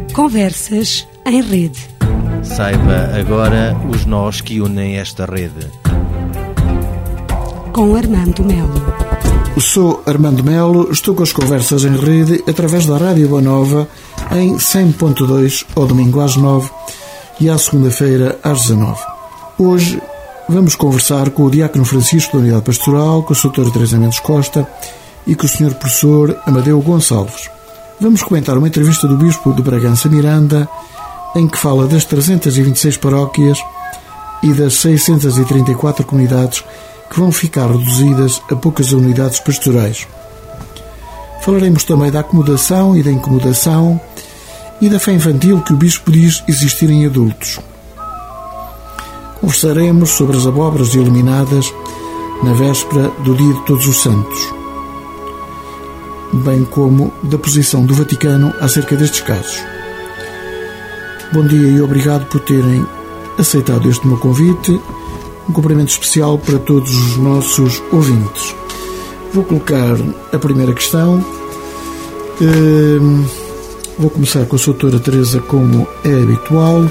Conversas em rede. Saiba agora os nós que unem esta rede. Com Armando Melo. Sou Armando Melo, estou com as Conversas em Rede através da Rádio Boa Nova em 100.2 ao domingo às 9 e à segunda-feira às 19. Hoje vamos conversar com o Diácono Francisco da Unidade Pastoral, com a Sra. Teresa Mendes Costa e com o Sr. Professor Amadeu Gonçalves. Vamos comentar uma entrevista do Bispo de Bragança Miranda em que fala das 326 paróquias e das 634 comunidades que vão ficar reduzidas a poucas unidades pastorais. Falaremos também da acomodação e da incomodação e da fé infantil que o Bispo diz existir em adultos. Conversaremos sobre as abóboras iluminadas na véspera do Dia de Todos os Santos, bem como da posição do Vaticano acerca destes casos. Bom dia e obrigado por terem aceitado este meu convite. Um cumprimento especial para todos os nossos ouvintes. Vou colocar a primeira questão. Vou começar com a Sra. Teresa, como é habitual.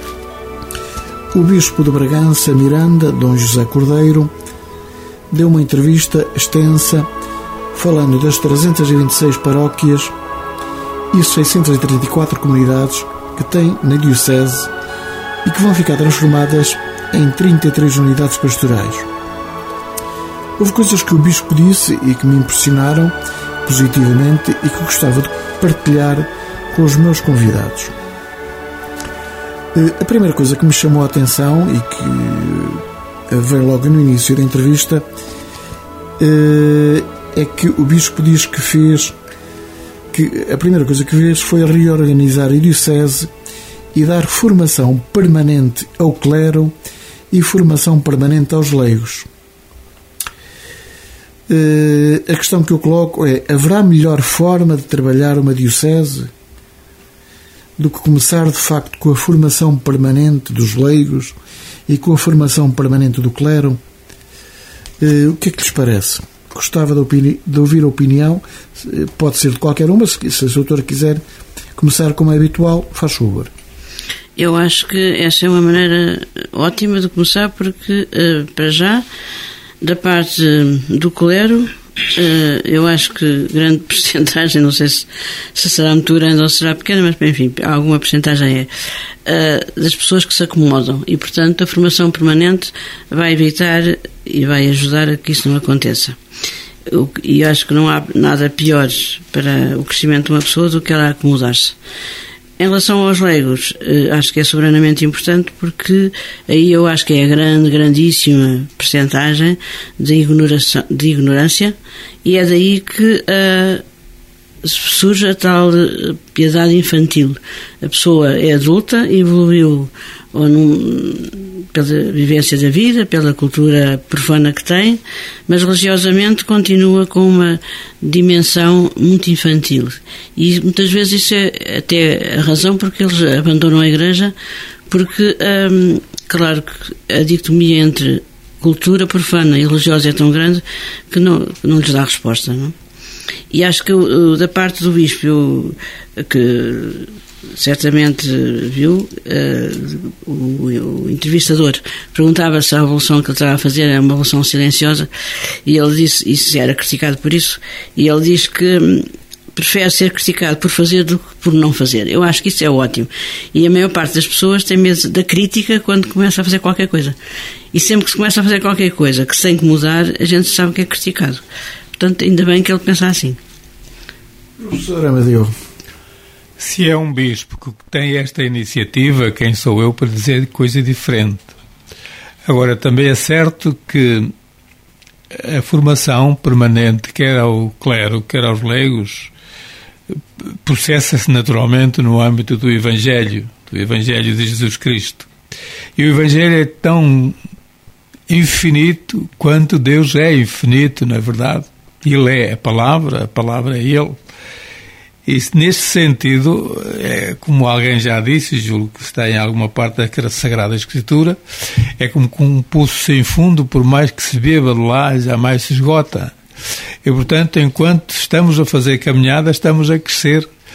O Bispo de Bragança Miranda, Dom José Cordeiro, deu uma entrevista extensa falando das 326 paróquias e 634 comunidades que tem na Diocese e que vão ficar transformadas em 33 unidades pastorais. Houve coisas que o Bispo disse e que me impressionaram positivamente e que gostava de partilhar com os meus convidados. A primeira coisa que me chamou a atenção e que vem logo no início da entrevista é que o Bispo diz que a primeira coisa que fez foi reorganizar a Diocese e dar formação permanente ao clero e formação permanente aos leigos. A questão que eu coloco é: haverá melhor forma de trabalhar uma Diocese do que começar de facto com a formação permanente dos leigos e com a formação permanente do clero? O que é que lhes parece? Gostava de ouvir a opinião, pode ser de qualquer uma, se a doutora quiser começar como é habitual, faz favor. Eu acho que essa é uma maneira ótima de começar, porque, para já, da parte do clero, eu acho que grande percentagem, não sei se será muito grande ou será pequena, mas enfim, alguma percentagem das pessoas que se acomodam e, portanto, a formação permanente vai evitar e vai ajudar a que isso não aconteça. E acho que não há nada pior para o crescimento de uma pessoa do que ela acomodar-se. Em relação aos leigos, acho que é soberanamente importante, porque aí eu acho que é a grandíssima percentagem de ignorância, e é daí que surge a tal piedade infantil. A pessoa é adulta, evoluiu pela vivência da vida, pela cultura profana que tem, mas religiosamente continua com uma dimensão muito infantil. E muitas vezes isso é até a razão porque eles abandonam a Igreja, porque, claro que a dicotomia entre cultura profana e religiosa é tão grande que não lhes dá resposta, não? E acho que da parte do Bispo, que certamente viu, o entrevistador perguntava se a revolução que ele estava a fazer era uma revolução silenciosa, e ele disse, isso era criticado por isso, e ele diz que prefere ser criticado por fazer do que por não fazer. Eu acho que isso é ótimo, e a maior parte das pessoas tem medo da crítica quando começa a fazer qualquer coisa, e sempre que se começa a fazer qualquer coisa que se tem que mudar, a gente sabe que é criticado. Portanto, ainda bem que ele pensa assim. Professor Amadeu, se é um bispo que tem esta iniciativa, quem sou eu para dizer coisa diferente? Agora, também é certo que a formação permanente, quer ao clero, quer aos leigos, processa-se naturalmente no âmbito do Evangelho de Jesus Cristo. E o Evangelho é tão infinito quanto Deus é infinito, não é verdade? Ele é a palavra é Ele. E neste sentido, como alguém já disse, julgo que está em alguma parte da Sagrada Escritura, é como com um poço sem fundo, por mais que se beba de lá, jamais se esgota. E, portanto, enquanto estamos a fazer caminhada, estamos a crescer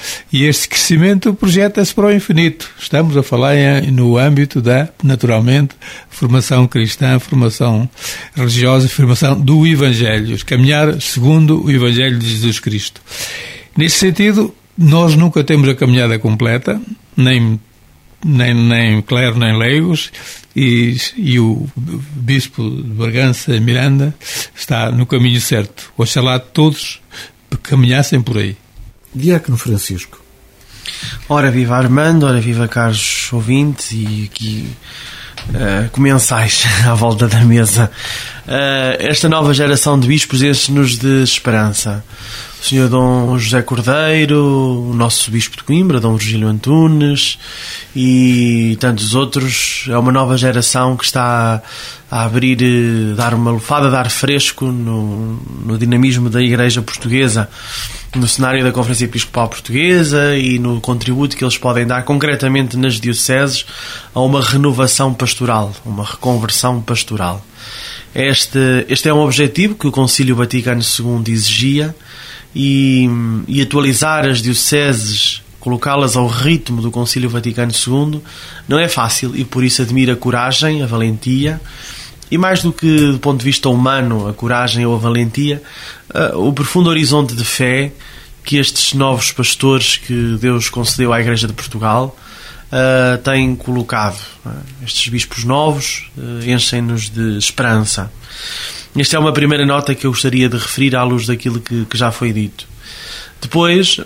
E este crescimento projeta-se para o infinito. Estamos a falar no âmbito da, naturalmente, formação cristã, formação religiosa, formação do Evangelho, caminhar segundo o Evangelho de Jesus Cristo. Nesse sentido, nós nunca temos a caminhada completa, nem clero, nem leigos, e o Bispo de Bragança, Miranda, está no caminho certo. Oxalá todos caminhassem por aí. Diácono Francisco. Ora viva Armando, ora viva caros ouvintes e aqui comensais à volta da mesa. Esta nova geração de bispos enche-nos de esperança. O Sr. Dom José Cordeiro, o nosso Bispo de Coimbra, Dom Virgílio Antunes e tantos outros. É uma nova geração que está a abrir, dar uma lufada de ar fresco no dinamismo da Igreja Portuguesa, no cenário da Conferência Episcopal Portuguesa e no contributo que eles podem dar concretamente nas dioceses a uma renovação pastoral, uma reconversão pastoral. Este é um objetivo que o Concílio Vaticano II exigia, e atualizar as dioceses, colocá-las ao ritmo do Concílio Vaticano II, não é fácil, e por isso admiro a coragem, a valentia, e mais do que do ponto de vista humano, a coragem ou a valentia, o profundo horizonte de fé que estes novos pastores que Deus concedeu à Igreja de Portugal têm colocado. Estes bispos novos enchem-nos de esperança. Esta é uma primeira nota que eu gostaria de referir à luz daquilo que já foi dito. Depois,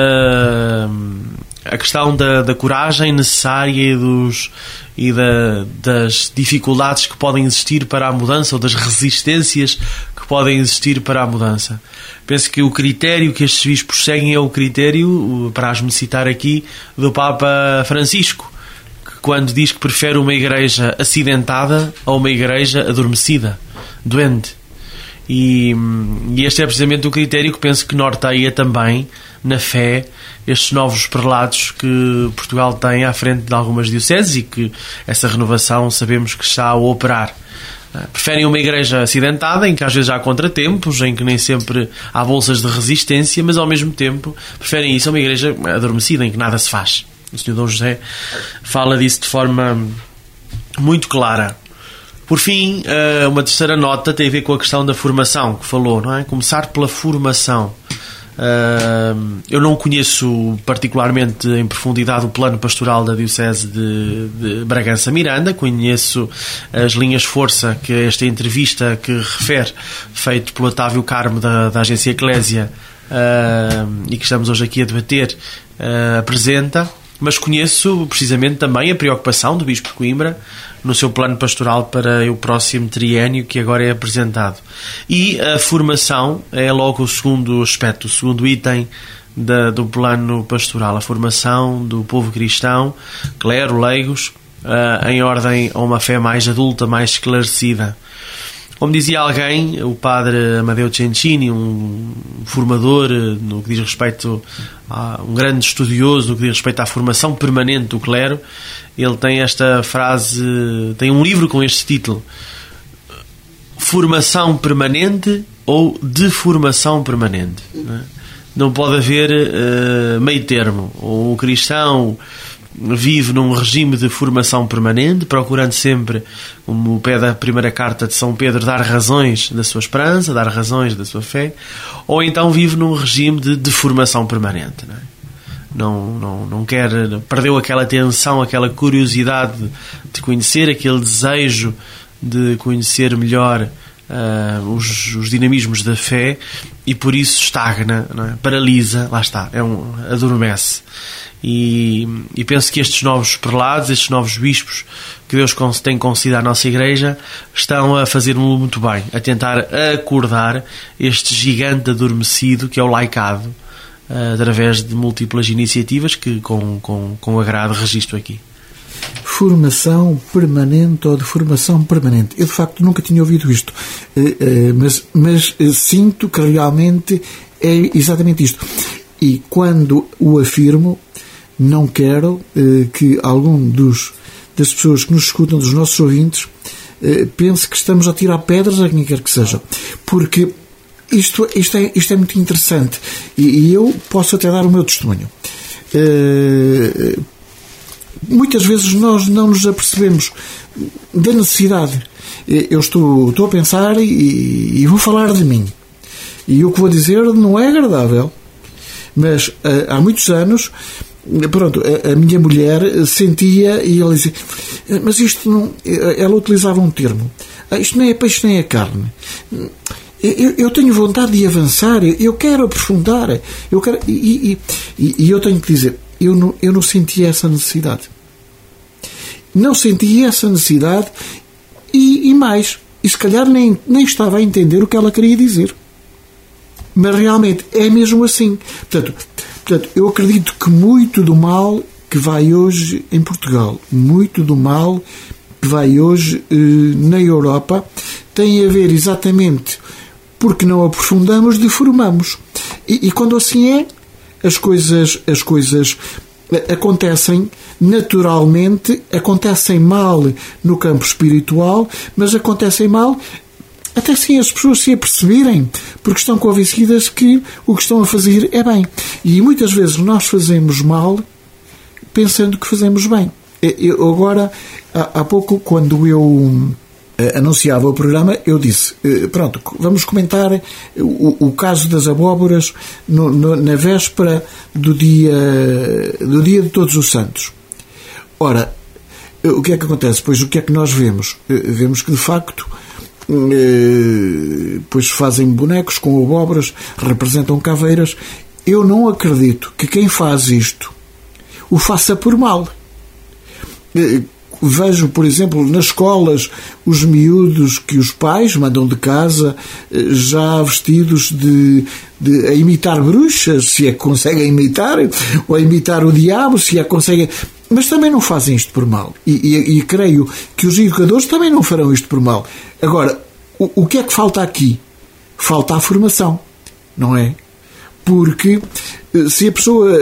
a questão da coragem necessária e das dificuldades que podem existir para a mudança, ou das resistências que podem existir para a mudança. Penso que o critério que estes bispos seguem é o critério, para as-me citar aqui, do Papa Francisco, que quando diz que prefere uma igreja acidentada a uma igreja adormecida, doente. E este é precisamente o critério que penso que norteia também na fé estes novos prelados que Portugal tem à frente de algumas dioceses, e que essa renovação sabemos que está a operar. Preferem uma igreja acidentada, em que às vezes há contratempos, em que nem sempre há bolsas de resistência, mas ao mesmo tempo preferem isso a uma igreja adormecida, em que nada se faz. O Sr. Dom José fala disso de forma muito clara. Por fim, uma terceira nota tem a ver com a questão da formação, que falou, não é? Começar pela formação. Eu não conheço particularmente em profundidade o plano pastoral da Diocese de Bragança-Miranda, conheço as linhas força que esta entrevista que refere, feito pelo Otávio Carmo da Agência Eclésia, e que estamos hoje aqui a debater, apresenta, mas conheço precisamente também a preocupação do Bispo de Coimbra no seu plano pastoral para o próximo triênio que agora é apresentado. E a formação é logo o segundo aspecto, o segundo item do plano pastoral, a formação do povo cristão, clero, leigos, em ordem a uma fé mais adulta, mais esclarecida. Como dizia alguém, o padre Amadeo Cencini, um formador no que diz respeito um grande estudioso no que diz respeito à formação permanente do clero, ele tem esta frase, tem um livro com este título: Formação permanente ou deformação permanente. Não pode haver meio termo. O cristão vive num regime de formação permanente, procurando sempre, como pede a primeira carta de São Pedro, dar razões da sua esperança, dar razões da sua fé, ou então vive num regime de deformação permanente. Não quer, perdeu aquela atenção, aquela curiosidade de conhecer, aquele desejo de conhecer melhor os dinamismos da fé, e por isso estagna, não é? Paralisa, lá está, adormece. E penso que estes novos prelados, estes novos bispos que Deus tem concedido à nossa Igreja, estão a fazer-no muito bem, a tentar acordar este gigante adormecido que é o laicado, através de múltiplas iniciativas que com agrado registro aqui. Formação permanente ou de formação permanente. Eu de facto nunca tinha ouvido isto, mas sinto que realmente é exatamente isto. E quando o afirmo, não quero que algum das pessoas que nos escutam, dos nossos ouvintes, pense que estamos a tirar pedras a quem quer que seja. Porque isto é muito interessante e eu posso até dar o meu testemunho. Muitas vezes nós não nos apercebemos da necessidade. Eu estou a pensar e vou falar de mim. E o que vou dizer não é agradável. Mas há muitos anos, pronto, a minha mulher sentia e ela dizia, mas isto não... Ela utilizava um termo. Isto nem é peixe nem é carne. Eu tenho vontade de avançar, eu quero aprofundar, eu quero... E eu tenho que dizer, eu não sentia essa necessidade. Não sentia essa necessidade e mais, e se calhar nem estava a entender o que ela queria dizer. Mas realmente é mesmo assim. Portanto, eu acredito que muito do mal que vai hoje em Portugal, muito do mal que vai hoje na Europa, tem a ver exatamente porque não aprofundamos, deformamos. E quando assim é, as coisas acontecem naturalmente, acontecem mal no campo espiritual, mas acontecem mal até sem as pessoas se aperceberem, porque estão convencidas que o que estão a fazer é bem. E muitas vezes nós fazemos mal pensando que fazemos bem. Eu agora, há pouco, quando eu anunciava o programa, eu disse, pronto, vamos comentar o caso das abóboras na véspera do dia de Todos os Santos. Ora, o que é que acontece? Pois o que é que nós vemos? Vemos que, de facto, pois fazem bonecos com abóboras, representam caveiras. Eu não acredito que quem faz isto o faça por mal. Vejo, por exemplo, nas escolas, os miúdos que os pais mandam de casa já vestidos a imitar bruxas, se é que conseguem imitar, ou a imitar o diabo, se é que conseguem... Mas também não fazem isto por mal. E creio que os educadores também não farão isto por mal. Agora, o que é que falta aqui? Falta a formação, não é? Porque se a pessoa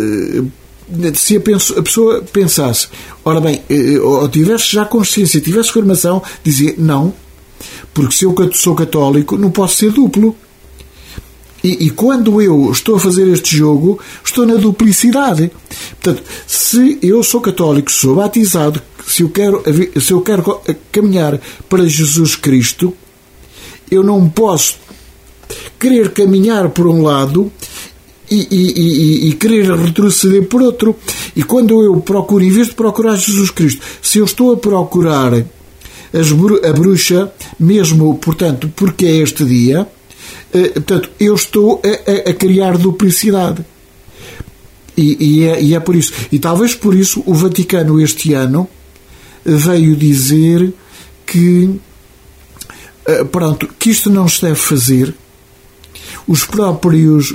pensasse, ora bem, ou tivesse já consciência, tivesse formação, dizia, não, porque se eu sou católico, não posso ser duplo. E quando eu estou a fazer este jogo, estou na duplicidade. Portanto, se eu sou católico, sou batizado, se eu quero caminhar para Jesus Cristo, eu não posso querer caminhar por um lado e querer retroceder por outro. E quando eu procuro, em vez de procurar Jesus Cristo, se eu estou a procurar a bruxa, mesmo, portanto, porque é este dia, portanto, eu estou a criar duplicidade. E é por isso. E talvez por isso o Vaticano este ano veio dizer que pronto, que isto não se deve fazer. Os próprios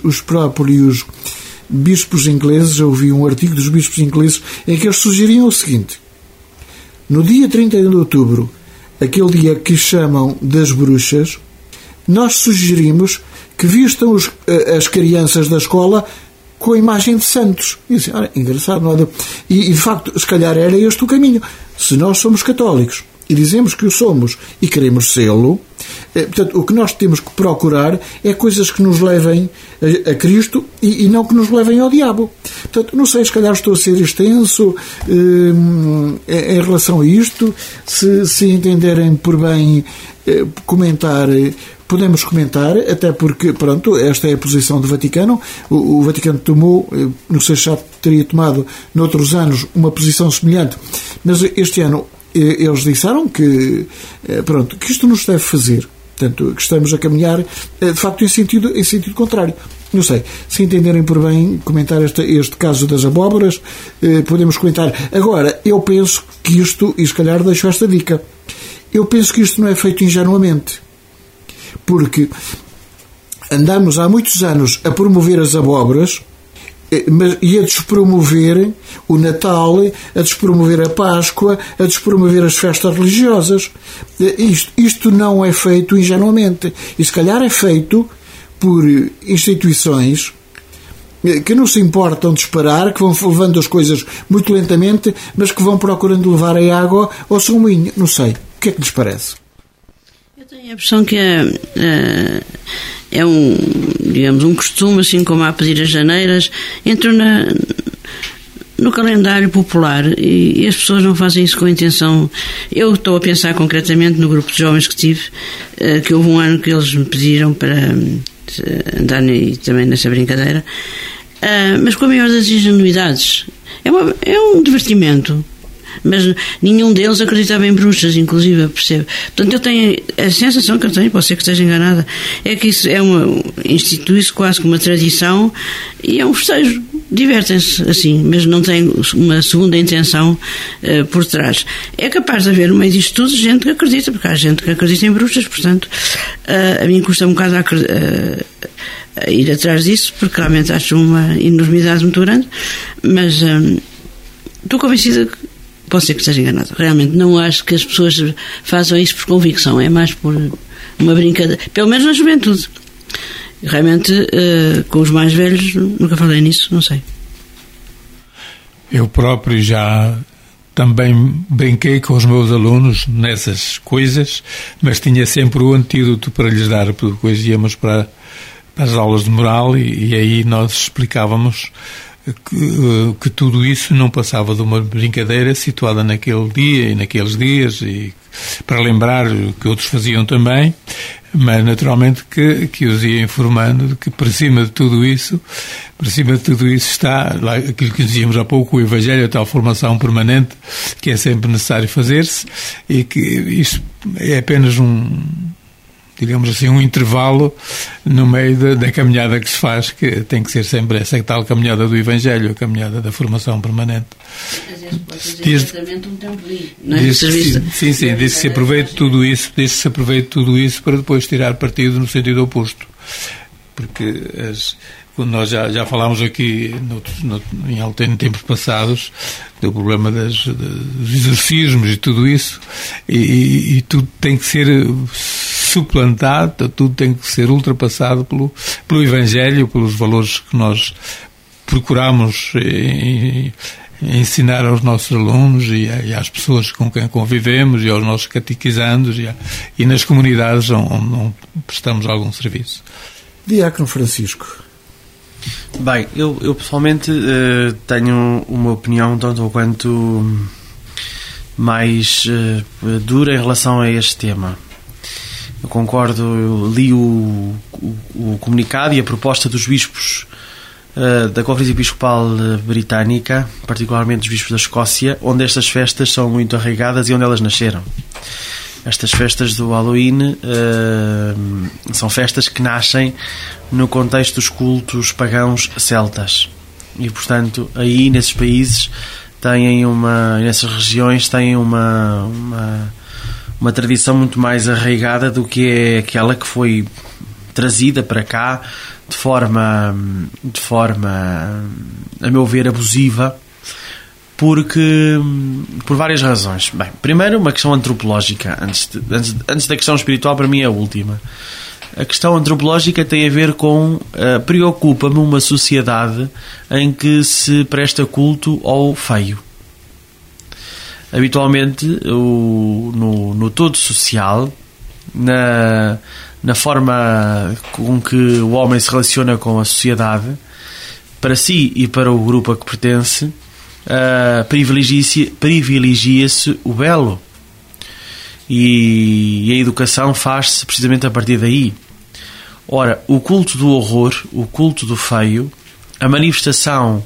bispos ingleses, eu ouvi um artigo dos bispos ingleses em que eles sugeriam o seguinte: no dia 31 de outubro, aquele dia que chamam das bruxas, nós sugerimos que vistam as crianças da escola com a imagem de santos. E assim, engraçado, não é? E de facto, se calhar era este o caminho. Se nós somos católicos e dizemos que o somos e queremos sê-lo, portanto, o que nós temos que procurar é coisas que nos levem a Cristo e não que nos levem ao diabo. Portanto, não sei, se calhar estou a ser extenso em relação a isto. Se entenderem por bem comentar, podemos comentar, até porque, pronto, esta é a posição do Vaticano. O Vaticano tomou, não sei se já teria tomado noutros anos uma posição semelhante, mas este ano eles disseram que, pronto, que isto nos deve fazer. Portanto, que estamos a caminhar, de facto, em sentido contrário. Não sei, se entenderem por bem comentar este caso das abóboras, podemos comentar. Agora, eu penso que isto, e se calhar deixo esta dica, eu penso que isto não é feito ingenuamente. Porque andamos há muitos anos a promover as abóboras e a despromover o Natal, a despromover a Páscoa, a despromover as festas religiosas. Isto não é feito ingenuamente. E se calhar é feito por instituições que não se importam de esperar, que vão levando as coisas muito lentamente, mas que vão procurando levar a água ao seu moinho. Não sei. O que é que lhes parece? Eu tenho a impressão que é digamos, um costume, assim como há pedir as janeiras, entrou no calendário popular e as pessoas não fazem isso com a intenção. Eu estou a pensar concretamente no grupo de jovens que tive, que houve um ano que eles me pediram para andar também nessa brincadeira, mas com a maior das ingenuidades. É um divertimento, mas nenhum deles acreditava em bruxas, inclusive, percebe? Portanto, eu tenho a sensação que eu tenho, pode ser que esteja enganada, é que isso institui-se quase como uma tradição e é um festejo. Divertem-se assim, mas não tem uma segunda intenção por trás. É capaz de haver no meio disto tudo gente que acredita, porque há gente que acredita em bruxas, portanto, a mim custa um bocado a ir atrás disso, porque realmente acho uma enormidade muito grande, mas estou convencida que pode ser que esteja enganado. Realmente não acho que as pessoas façam isso por convicção, é mais por uma brincadeira, pelo menos na juventude. Realmente, com os mais velhos, nunca falei nisso, não sei. Eu próprio já também brinquei com os meus alunos nessas coisas, mas tinha sempre o antídoto para lhes dar, porque depois íamos para as aulas de moral e aí nós explicávamos que tudo isso não passava de uma brincadeira situada naquele dia e naqueles dias, e para lembrar que outros faziam também, mas naturalmente que os ia informando de que por cima de tudo isso está lá, aquilo que dizíamos há pouco, o Evangelho, a tal formação permanente que é sempre necessário fazer-se, e que isso é apenas digamos assim, um intervalo no meio da caminhada que se faz, que tem que ser sempre essa tal caminhada do Evangelho, a caminhada da formação permanente. Às vezes pode ser exatamente um tempo-li, não é? Sim, diz que se aproveite tudo isso para depois tirar partido no sentido oposto. Porque quando nós já falámos aqui em tempos passados do problema dos exorcismos e tudo isso, e tudo tem que ser suplantado, tudo tem que ser ultrapassado pelo Evangelho, pelos valores que nós procuramos ensinar aos nossos alunos e às pessoas com quem convivemos e aos nossos catequizandos e nas comunidades onde prestamos algum serviço. Diácono Francisco. Bem, eu pessoalmente tenho uma opinião tanto ou quanto mais dura em relação a este tema. Eu concordo, eu li o comunicado e a proposta dos bispos da Conferência Episcopal Britânica, particularmente os bispos da Escócia, onde estas festas são muito arraigadas e onde elas nasceram. Estas festas do Halloween são festas que nascem no contexto dos cultos pagãos celtas. E, portanto, aí nesses países nessas regiões têm uma tradição muito mais arraigada do que é aquela que foi trazida para cá de forma, a meu ver, abusiva, por várias razões. Bem, primeiro, uma questão antropológica. Antes da questão espiritual, para mim é a última. A questão antropológica tem a ver com preocupa-me uma sociedade em que se presta culto ao feio. Habitualmente, no todo social, na forma com que o homem se relaciona com a sociedade, para si e para o grupo a que pertence, privilegia-se o belo. E a educação faz-se precisamente a partir daí. Ora, o culto do horror, o culto do feio, a manifestação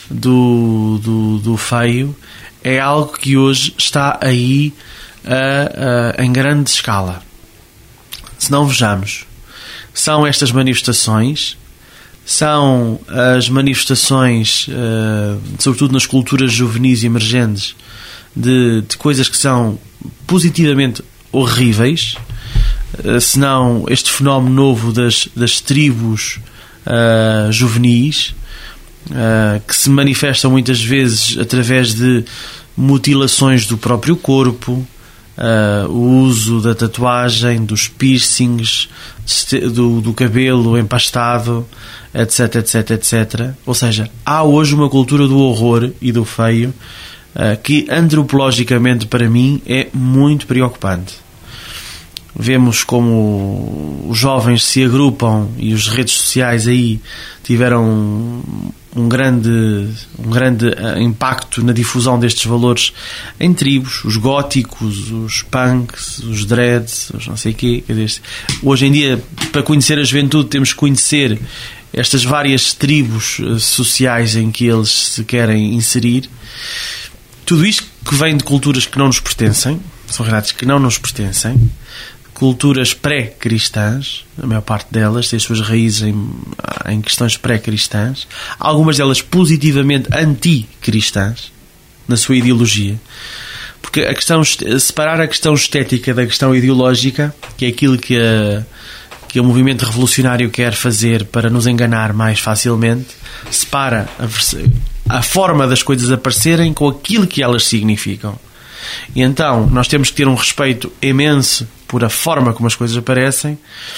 do feio, é algo que hoje está aí em grande escala. Se não vejamos, são estas manifestações, são as manifestações, sobretudo nas culturas juvenis e emergentes, de coisas que são positivamente horríveis, senão este fenómeno novo das tribos juvenis, que se manifestam muitas vezes através de mutilações do próprio corpo, o uso da tatuagem, dos piercings, do cabelo empastado, etc, etc, etc. Ou seja, há hoje uma cultura do horror e do feio que antropologicamente para mim é muito preocupante. vemos como os jovens se agrupam e as redes sociais aí tiveram um grande impacto na difusão destes valores em tribos, os góticos, os punks, os dreads, os não sei o quê. Hoje em dia, para conhecer a juventude, temos que conhecer estas várias tribos sociais em que eles se querem inserir. Tudo isto que vem de culturas que não nos pertencem, são realidades que não nos pertencem, culturas pré-cristãs, a maior parte delas tem as suas raízes em questões pré-cristãs, algumas delas positivamente anti-cristãs, na sua ideologia. Porque separar a questão estética da questão ideológica, que é aquilo que o movimento revolucionário quer fazer para nos enganar mais facilmente, separa a forma das coisas aparecerem com aquilo que elas significam. E então nós temos que ter um respeito imenso por a forma como as coisas aparecem,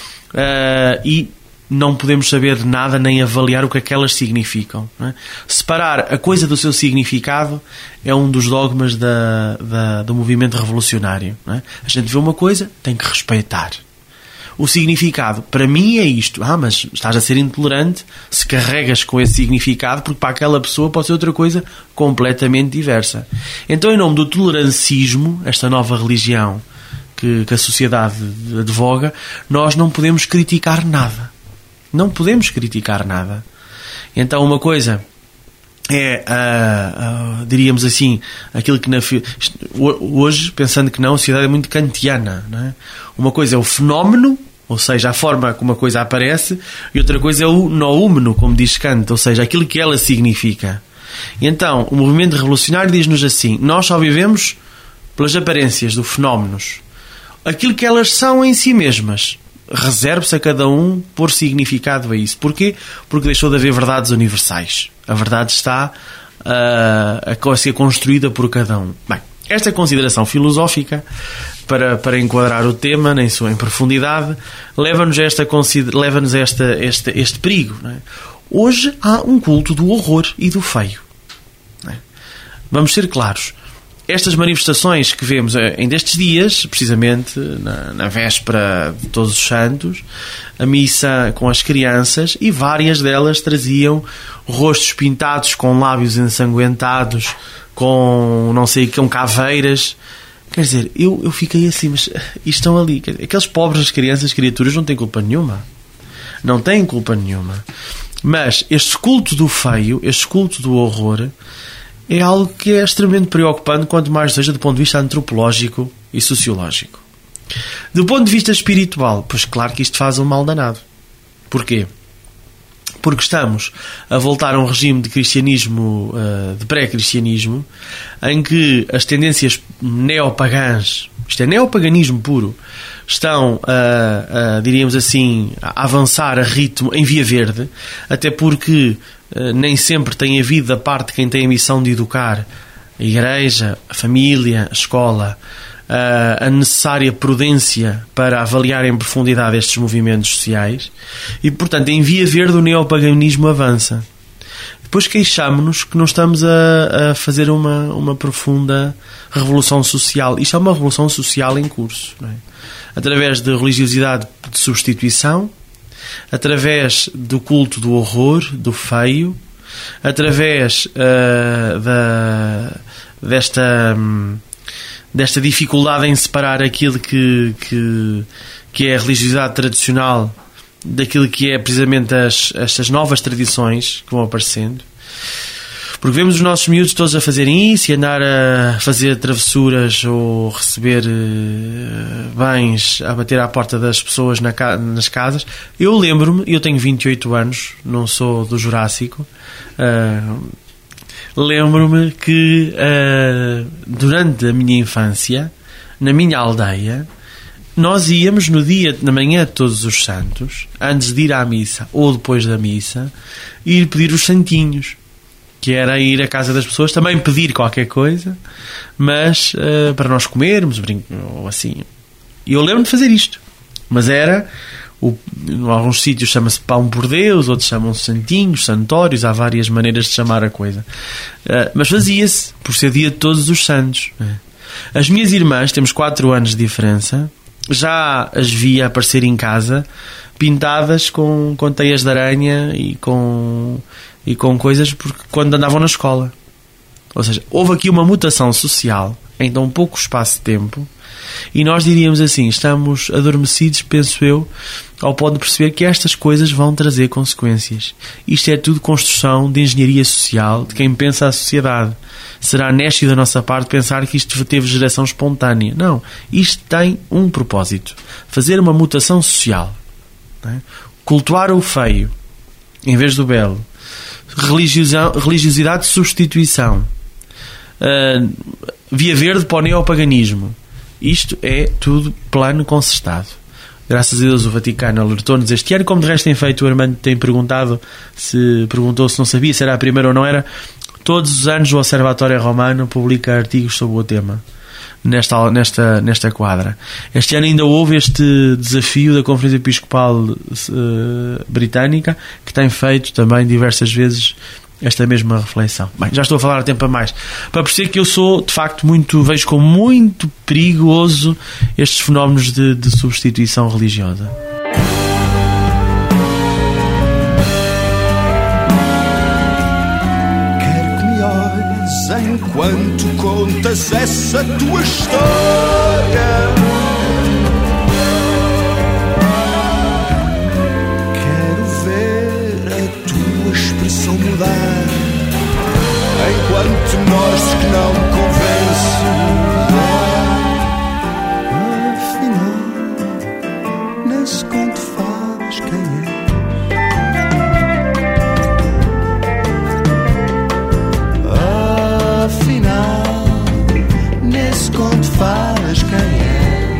e não podemos saber de nada nem avaliar o que é que elas significam, não é? Separar a coisa do seu significado é um dos dogmas do movimento revolucionário, não é? A gente vê uma coisa, tem que respeitar. O significado, para mim, é isto. Mas estás a ser intolerante se carregas com esse significado, porque para aquela pessoa pode ser outra coisa completamente diversa. Então, em nome do tolerancismo, esta nova religião que a sociedade advoga, nós não podemos criticar nada. Não podemos criticar nada. Então, uma coisa é, diríamos assim, aquilo que hoje, pensando que não, a sociedade é muito kantiana, não é? Uma coisa é o fenómeno, ou seja, a forma como a coisa aparece, e outra coisa é o noúmeno, como diz Kant, ou seja, aquilo que ela significa. E então, o movimento revolucionário diz-nos assim: nós só vivemos pelas aparências dos fenómenos. Aquilo que elas são em si mesmas, reserve-se a cada um por significado a isso. Porquê? Porque deixou de haver verdades universais. A verdade está a ser construída por cada um. Bem, esta consideração filosófica, para enquadrar o tema em profundidade, leva-nos a este perigo, não é? Hoje há um culto do horror e do feio, não é? Vamos ser claros. Estas manifestações que vemos em destes dias, precisamente na véspera de Todos os Santos, a missa com as crianças, e várias delas traziam rostos pintados com lábios ensanguentados, com com caveiras. Quer dizer, eu fiquei assim, mas estão ali. Aqueles pobres crianças, criaturas, não têm culpa nenhuma. Não têm culpa nenhuma. Mas este culto do feio, este culto do horror, é algo que é extremamente preocupante, quanto mais seja do ponto de vista antropológico e sociológico. Do ponto de vista espiritual, pois claro que isto faz um mal danado. Porquê? Porque estamos a voltar a um regime de cristianismo, de pré-cristianismo, em que as tendências neopagãs, isto é neopaganismo puro, estão, diríamos assim, a avançar a ritmo em via verde, até porque nem sempre tem havido da parte de quem tem a missão de educar, a igreja, a família, a escola, a necessária prudência para avaliar em profundidade estes movimentos sociais, e portanto em via verde o neopaganismo avança. Depois queixamo-nos que não estamos a fazer uma profunda revolução social. Isto é uma revolução social em curso, não é? Através de religiosidade de substituição, através do culto do horror, do feio, através desta dificuldade em separar aquilo que é a religiosidade tradicional daquilo que é precisamente estas novas tradições que vão aparecendo. Porque vemos os nossos miúdos todos a fazerem isso e andar a fazer travessuras ou receber bens, a bater à porta das pessoas nas casas. Eu lembro-me, eu tenho 28 anos, não sou do Jurássico, lembro-me que durante a minha infância, na minha aldeia, nós íamos na manhã de Todos os Santos, antes de ir à missa ou depois da missa, ir pedir os santinhos, que era ir à casa das pessoas, também pedir qualquer coisa, mas para nós comermos, ou assim. E eu lembro de fazer isto, mas era, em alguns sítios chama-se pão por Deus, outros chamam-se santinhos, santórios, há várias maneiras de chamar a coisa. Mas fazia-se, por ser dia de Todos os Santos. As minhas irmãs, temos 4 anos de diferença, já as via aparecer em casa pintadas com teias de aranha e com coisas porque quando andavam na escola. Ou seja, houve aqui uma mutação social em tão pouco espaço de tempo e nós diríamos assim, estamos adormecidos, penso eu, ao ponto de perceber que estas coisas vão trazer consequências. Isto é tudo construção de engenharia social de quem pensa a sociedade. Será nécio da nossa parte pensar que isto teve geração espontânea. Não, isto tem um propósito. Fazer uma mutação social. Não é? Cultuar o feio em vez do belo. Religiosidade de substituição. Via verde para o neopaganismo. Isto é tudo plano concertado. Graças a Deus o Vaticano alertou-nos este ano, como de resto tem feito, o Armando tem perguntou se não sabia se era a primeira ou não era. Todos os anos o Observatório Romano publica artigos sobre o tema nesta quadra. Este ano ainda houve este desafio da Conferência Episcopal Britânica, que tem feito também diversas vezes esta mesma reflexão. Bem, já estou a falar a tempo a mais. Para perceber que eu sou, de facto, vejo como muito perigoso estes fenómenos de substituição religiosa. Quero que me olhes enquanto contas essa tua história. Expressão mudar enquanto mostro que não me convence. Afinal, nem se conto faz quem é. Afinal, nem se conto faz quem é.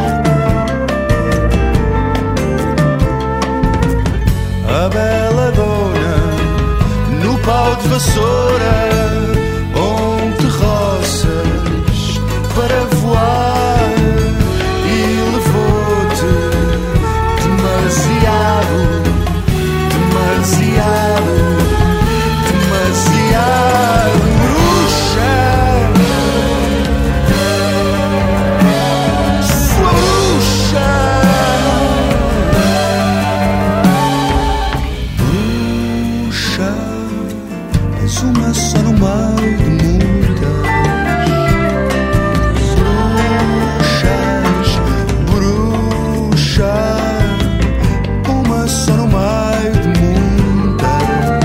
A bela dona no pau de vassoura, onde roças para voar, e levou-te demasiado, demasiado, demasiado, bruxa, sua bruxa. Uma só no meio de muitas bruxas, uma só no meio de muitas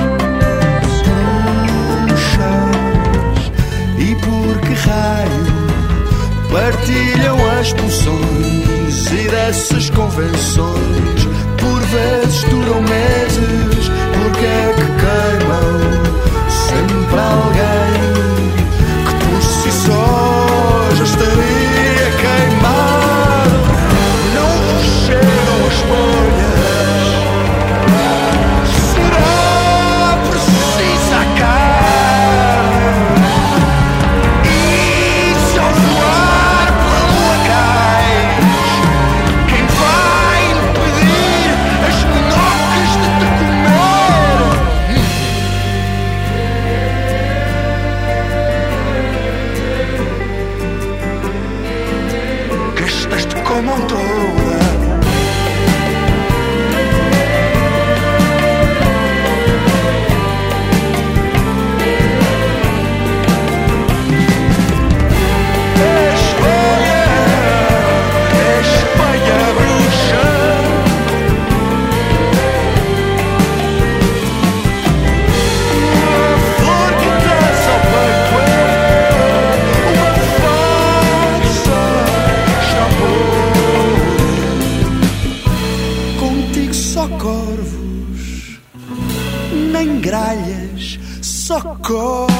bruxas. E por que raio partilham as pulsões e dessas convenções por vezes duram meses? Porque é que queimam sempre alguém que por si só já estaria queimado? Não vos chegam as bolhas, será preciso a carne, e se ao voar pela lua cais, quem vai impedir as minhocas de te comer? Gastas-te como um touro. Corvos, nem gralhas, só corvos.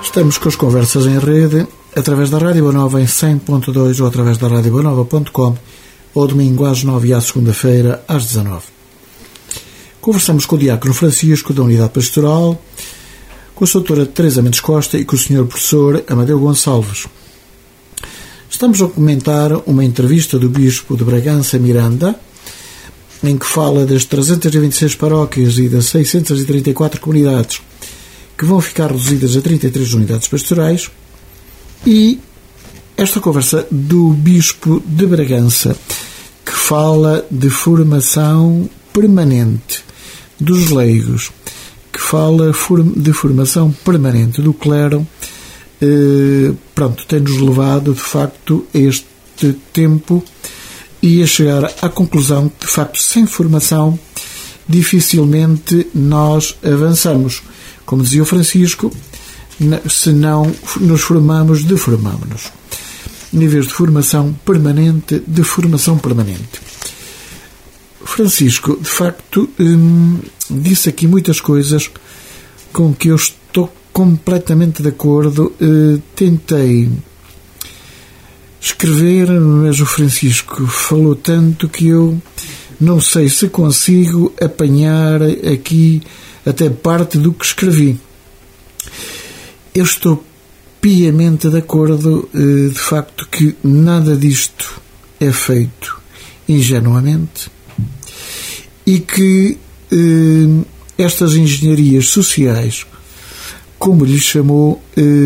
Estamos com as conversas em rede através da Rádio Boa Nova em 100.2 ou através da radioboanova.com, ao domingo às 9 e à segunda-feira às 19. Conversamos com o Diácono Francisco da Unidade Pastoral, com a doutora Teresa Mendes Costa e com o Sr. Professor Amadeu Gonçalves. Estamos a comentar uma entrevista do Bispo de Bragança Miranda, em que fala das 326 paróquias e das 634 comunidades que vão ficar reduzidas a 33 unidades pastorais, e esta conversa do Bispo de Bragança, que fala de formação permanente dos leigos, que fala de formação permanente do clero, tem-nos levado, de facto, a este tempo e a chegar à conclusão que, de facto, sem formação, dificilmente nós avançamos. Como dizia o Francisco, se não nos formamos, deformamos-nos. Em vez de formação permanente, de formação permanente. Francisco, de facto, disse aqui muitas coisas com que eu estou completamente de acordo. Tentei escrever, mas o Francisco falou tanto que eu não sei se consigo apanhar aqui até parte do que escrevi. Eu estou piamente de acordo, de facto, que nada disto é feito ingenuamente e que estas engenharias sociais, como lhe chamou,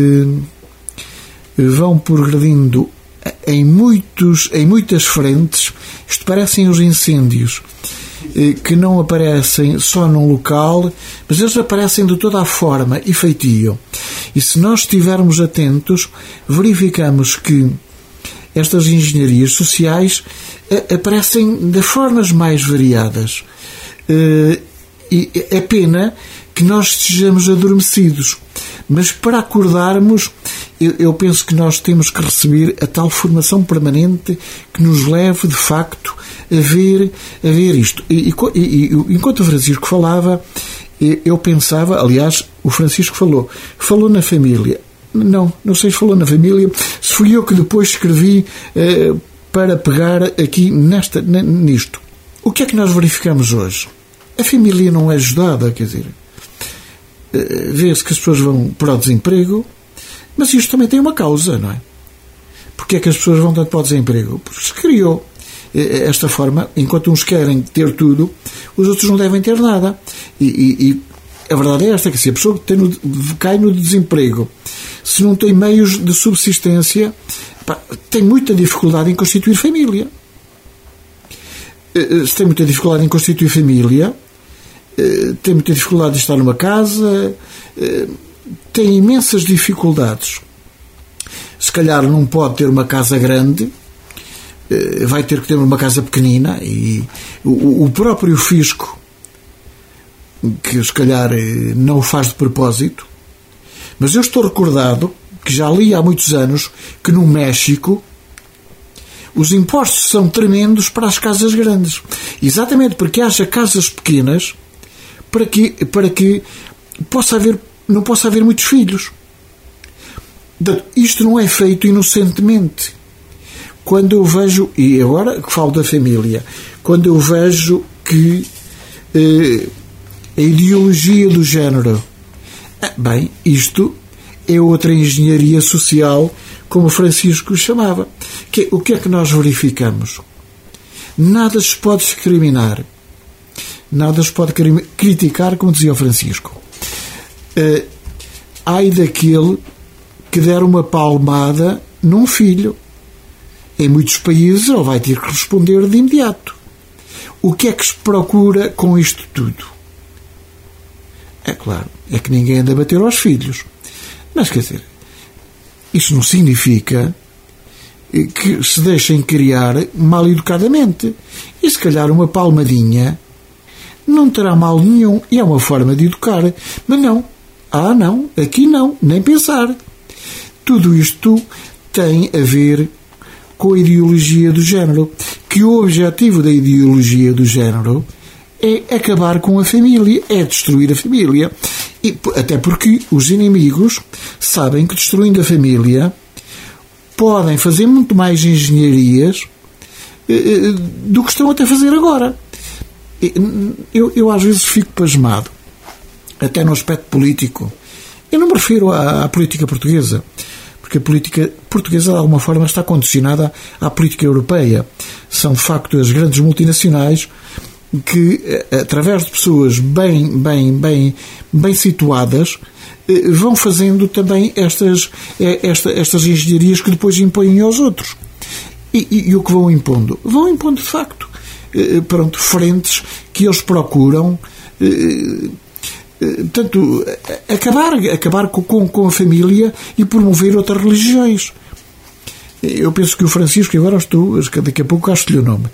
vão progredindo em muitas frentes. Isto parecem os incêndios que não aparecem só num local, mas eles aparecem de toda a forma e feitio. E se nós estivermos atentos, verificamos que estas engenharias sociais aparecem de formas mais variadas. E é pena que nós estejamos adormecidos. Mas para acordarmos, eu penso que nós temos que receber a tal formação permanente que nos leve, de facto, a ver isto. E enquanto o Francisco falava, eu pensava, aliás, o Francisco falou na família. Não sei se falou na família, se fui eu que depois escrevi para pegar aqui nisto. O que é que nós verificamos hoje? A família não é ajudada, quer dizer, vê-se que as pessoas vão para o desemprego, mas isto também tem uma causa, não é? Porque é que as pessoas vão tanto para o desemprego? Porque se criou esta forma, enquanto uns querem ter tudo, os outros não devem ter nada. E a verdade é esta, que se a pessoa cai no desemprego, se não tem meios de subsistência, tem muita dificuldade em constituir família. Se tem muita dificuldade em constituir família, tem muita dificuldade de estar numa casa, tem imensas dificuldades. Se calhar não pode ter uma casa grande, vai ter que ter uma casa pequenina, e o próprio fisco, que se calhar não o faz de propósito, mas eu estou recordado que já li há muitos anos que no México os impostos são tremendos para as casas grandes, exatamente porque haja casas pequenas para que não possa haver muitos filhos. Isto não é feito inocentemente. Quando eu vejo, e agora que falo da família, quando eu vejo que a ideologia do género, isto é outra engenharia social, como Francisco chamava. O que é que nós verificamos? Nada se pode discriminar, nada se pode criticar, como dizia o Francisco. Ai daquele que der uma palmada num filho. Em muitos países ele vai ter que responder de imediato. O que é que se procura com isto tudo? É claro, é que ninguém anda a bater aos filhos. Mas, quer dizer, isso não significa que se deixem criar mal educadamente. E se calhar uma palmadinha não terá mal nenhum, e é uma forma de educar. Mas não. Não, aqui não, nem pensar. Tudo isto tem a ver com a ideologia do género, que o objetivo da ideologia do género é acabar com a família, é destruir a família. Até porque os inimigos sabem que, destruindo a família, podem fazer muito mais engenharias do que estão até a fazer agora. Eu às vezes fico pasmado, até no aspecto político. Eu não me refiro à política portuguesa, porque a política portuguesa de alguma forma está condicionada à política europeia. São de facto as grandes multinacionais que, através de pessoas bem situadas, vão fazendo também estas engenharias que depois impõem aos outros. E o que vão impondo? Vão impondo, de facto, frentes que eles procuram, portanto, acabar com a família e promover outras religiões. Eu penso que o Francisco, agora daqui a pouco gasto-lhe o nome,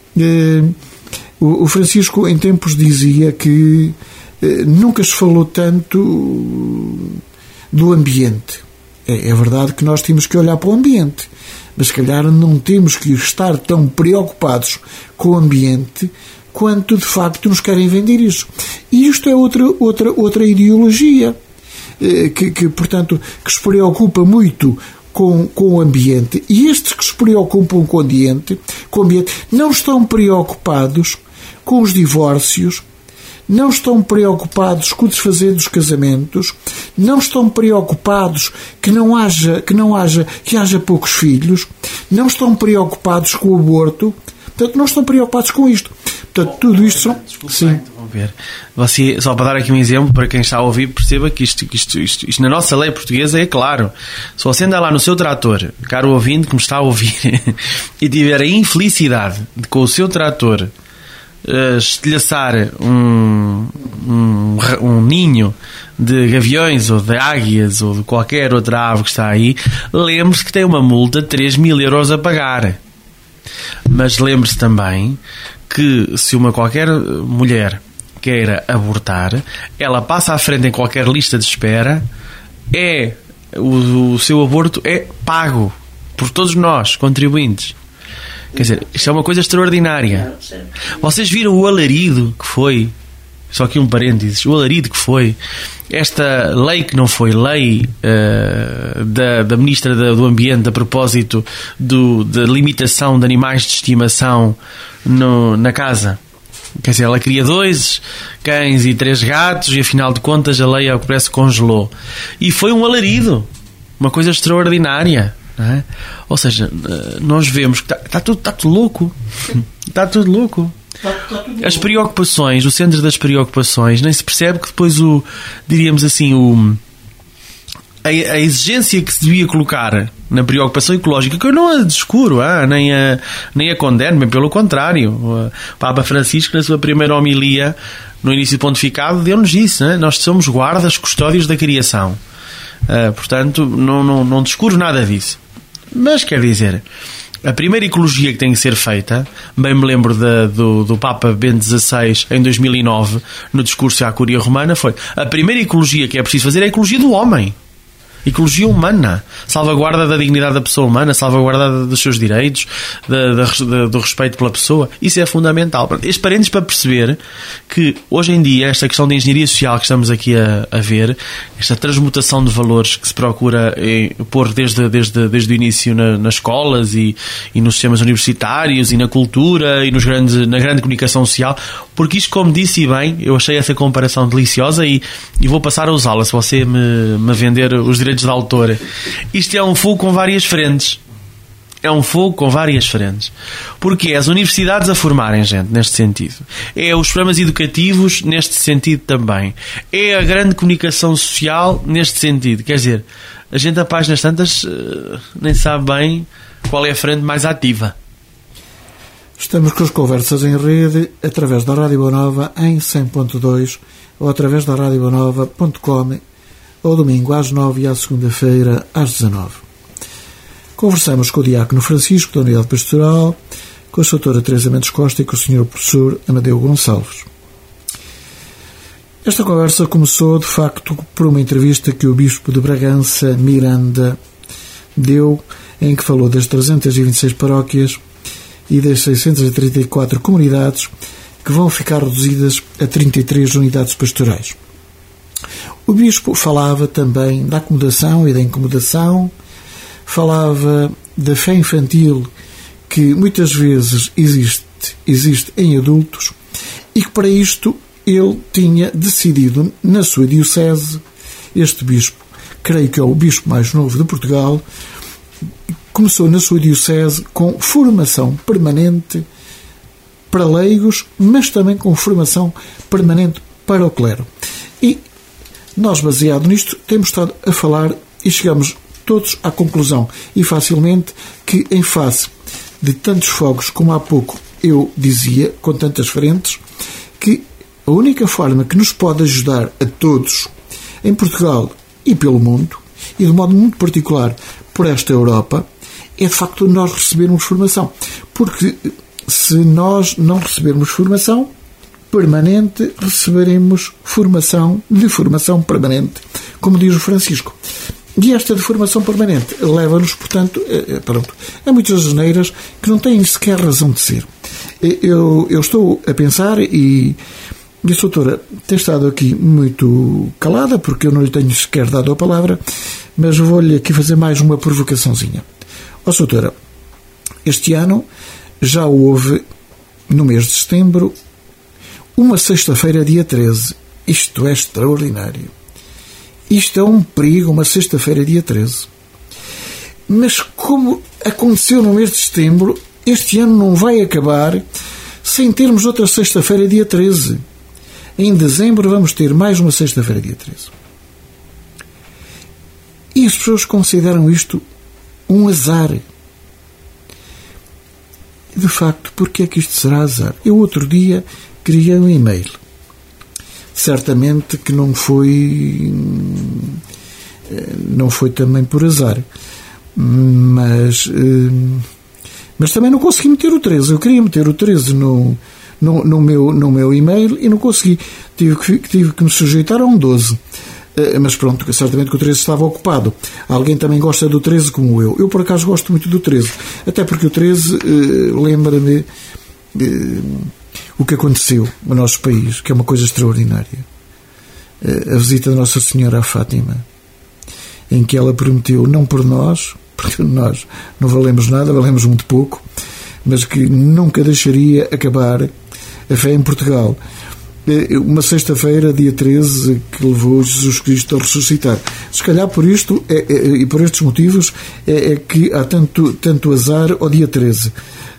o Francisco em tempos dizia que nunca se falou tanto do ambiente. É verdade que nós temos que olhar para o ambiente, mas se calhar não temos que estar tão preocupados com o ambiente quanto de facto nos querem vender isso. E isto é outra ideologia portanto, que se preocupa muito com o ambiente. E estes que se preocupam com o ambiente não estão preocupados com os divórcios, não estão preocupados com o desfazer dos casamentos, não estão preocupados que haja poucos filhos, não estão preocupados com o aborto, portanto, não estão preocupados com isto. Portanto, tudo isto são... Sim. Você, só para dar aqui um exemplo para quem está a ouvir, perceba que isto na nossa lei portuguesa é claro. Se você andar lá no seu trator, caro ouvinte que me está a ouvir, e tiver a infelicidade de com o seu trator estilhaçar um ninho de gaviões ou de águias ou de qualquer outra ave que está aí, lembre-se que tem uma multa de 3.000 euros a pagar. Mas lembre-se também que se qualquer mulher queira abortar, ela passa à frente em qualquer lista de espera, o seu aborto é pago por todos nós, contribuintes. Quer dizer, isto é uma coisa extraordinária. Vocês viram o alarido que foi, só aqui um parênteses, o alarido que foi esta lei que não foi lei da Ministra do Ambiente a propósito da limitação de animais de estimação na casa. Quer dizer, ela queria 2 cães e 3 gatos e afinal de contas a lei ao que parece congelou. E foi um alarido, uma coisa extraordinária. Não é? Ou seja, nós vemos que está tudo louco. Está tudo louco. As preocupações, o centro das preocupações, nem se percebe que depois diríamos assim, a exigência que se devia colocar na preocupação ecológica, que eu não a descuro, nem a condeno, bem pelo contrário. O Papa Francisco, na sua primeira homilia, no início do pontificado, deu-nos isso, não é? Nós somos guardas, custódios da criação. Portanto, não descuro nada disso. Mas, quer dizer, a primeira ecologia que tem que ser feita, bem me lembro do Papa Bento XVI em 2009, no discurso à Cúria Romana, foi: a primeira ecologia que é preciso fazer é a ecologia do homem. Ecologia humana, salvaguarda da dignidade da pessoa humana, salvaguarda dos seus direitos, do respeito pela pessoa. Isso é fundamental. Este parênteses para perceber que hoje em dia esta questão da engenharia social que estamos aqui a ver, esta transmutação de valores que se procura pôr desde o início nas escolas e nos sistemas universitários e na cultura e na grande comunicação social, porque isto, como disse bem, eu achei essa comparação deliciosa e vou passar a usá-la se você me vender os direitos de autor. Isto é um fogo com várias frentes. É um fogo com várias frentes. Porque é as universidades a formarem gente neste sentido. É os programas educativos neste sentido também. É a grande comunicação social neste sentido. Quer dizer, a gente a páginas tantas nem sabe bem qual é a frente mais ativa. Estamos com as conversas em rede através da Rádio Boa Nova em 100.2 ou através da radiobonova.com ao domingo às 9 e à segunda-feira às 19. Conversamos com o diácono Francisco da Unidade Pastoral, com a doutora Teresa Mendes Costa e com o senhor professor Amadeu Gonçalves. Esta conversa começou, de facto, por uma entrevista que o bispo de Bragança, Miranda, deu, em que falou das 326 paróquias e das 634 comunidades que vão ficar reduzidas a 33 unidades pastorais. O Bispo falava também da acomodação e da incomodação, falava da fé infantil que muitas vezes existe em adultos e que para isto ele tinha decidido na sua diocese, este Bispo, creio que é o Bispo mais novo de Portugal, começou na sua diocese com formação permanente para leigos, mas também com formação permanente para o clero. E nós, baseado nisto, temos estado a falar e chegamos todos à conclusão, e facilmente, que em face de tantos fogos, como há pouco eu dizia, com tantas frentes, que a única forma que nos pode ajudar a todos, em Portugal e pelo mundo, e de modo muito particular por esta Europa, é de facto nós recebermos formação. Porque se nós não recebermos formação permanente, receberemos formação de formação permanente, como diz o Francisco. E esta de formação permanente leva-nos, portanto, a muitas asneiras que não têm sequer razão de ser. Eu estou a pensar e a doutora tem estado aqui muito calada, porque eu não lhe tenho sequer dado a palavra, mas vou-lhe aqui fazer mais uma provocaçãozinha. Doutora, este ano já houve, no mês de setembro, uma sexta-feira, dia 13. Isto é extraordinário. Isto é um perigo, uma sexta-feira, dia 13. Mas como aconteceu no mês de setembro, este ano não vai acabar sem termos outra sexta-feira, dia 13. Em dezembro vamos ter mais uma sexta-feira, dia 13. E as pessoas consideram isto um azar. De facto, porque é que isto será azar? Eu outro dia criei um e-mail. Certamente que não foi também por azar. Mas também não consegui meter o 13. Eu queria meter o 13 no meu e-mail e não consegui. Tive que me sujeitar a um 12. Mas pronto, certamente que o 13 estava ocupado. Alguém também gosta do 13 como eu. Eu, por acaso, gosto muito do 13. Até porque o 13 lembra-me o que aconteceu no nosso país, que é uma coisa extraordinária. A visita da Nossa Senhora à Fátima, em que ela prometeu, não por nós, porque nós não valemos nada, valemos muito pouco, mas que nunca deixaria acabar a fé em Portugal. Uma sexta-feira, dia 13, que levou Jesus Cristo a ressuscitar. Se calhar por isto, e por estes motivos, é que há tanto azar ao dia 13.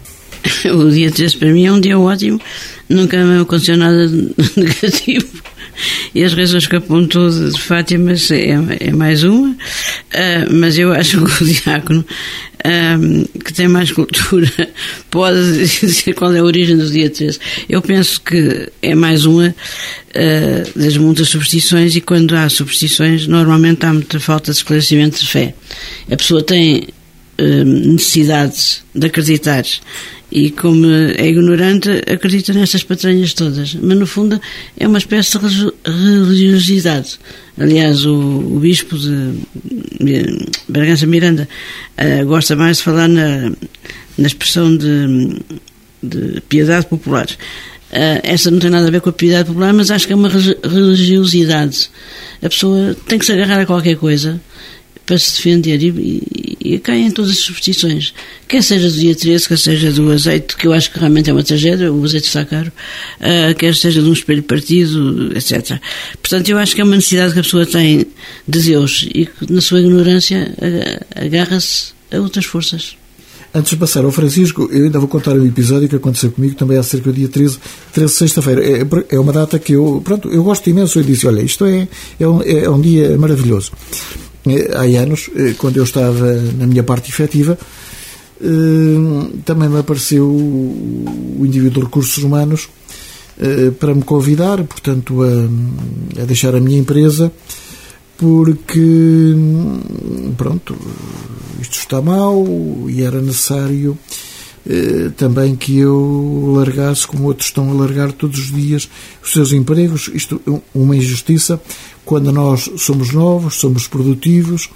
O dia 13 para mim é um dia ótimo, nunca me aconteceu nada negativo. E as razões que apontou de Fátima é mais uma, mas eu acho que o diácono, que tem mais cultura, pode dizer qual é a origem do dia 13. Eu penso que é mais uma das muitas superstições, e quando há superstições normalmente há muita falta de esclarecimento de fé. A pessoa tem necessidade de acreditar, e como é ignorante, acredita nestas patranhas todas, mas no fundo é uma espécie de religiosidade. Aliás, o bispo de Bragança Miranda gosta mais de falar na expressão de piedade popular. Essa não tem nada a ver com a piedade popular, mas acho que é uma religiosidade. A pessoa tem que se agarrar a qualquer coisa para se defender e caem todas as superstições, quer seja do dia 13, quer seja do azeite, que eu acho que realmente é uma tragédia, o azeite está caro, quer seja de um espelho partido, etc. Portanto, eu acho que é uma necessidade que a pessoa tem de Deus e que na sua ignorância agarra-se a outras forças. Antes de passar ao Francisco, eu ainda vou contar um episódio que aconteceu comigo também há cerca do dia 13 sexta-feira. É uma data que eu gosto imenso. Eu disse, olha, isto é um dia maravilhoso. Há anos, quando eu estava na minha parte efetiva, também me apareceu o indivíduo de recursos humanos para me convidar, portanto, a deixar a minha empresa, porque, pronto, isto está mal e era necessário também que eu largasse, como outros estão a largar todos os dias, os seus empregos. Isto é uma injustiça quando nós somos novos, somos produtivos,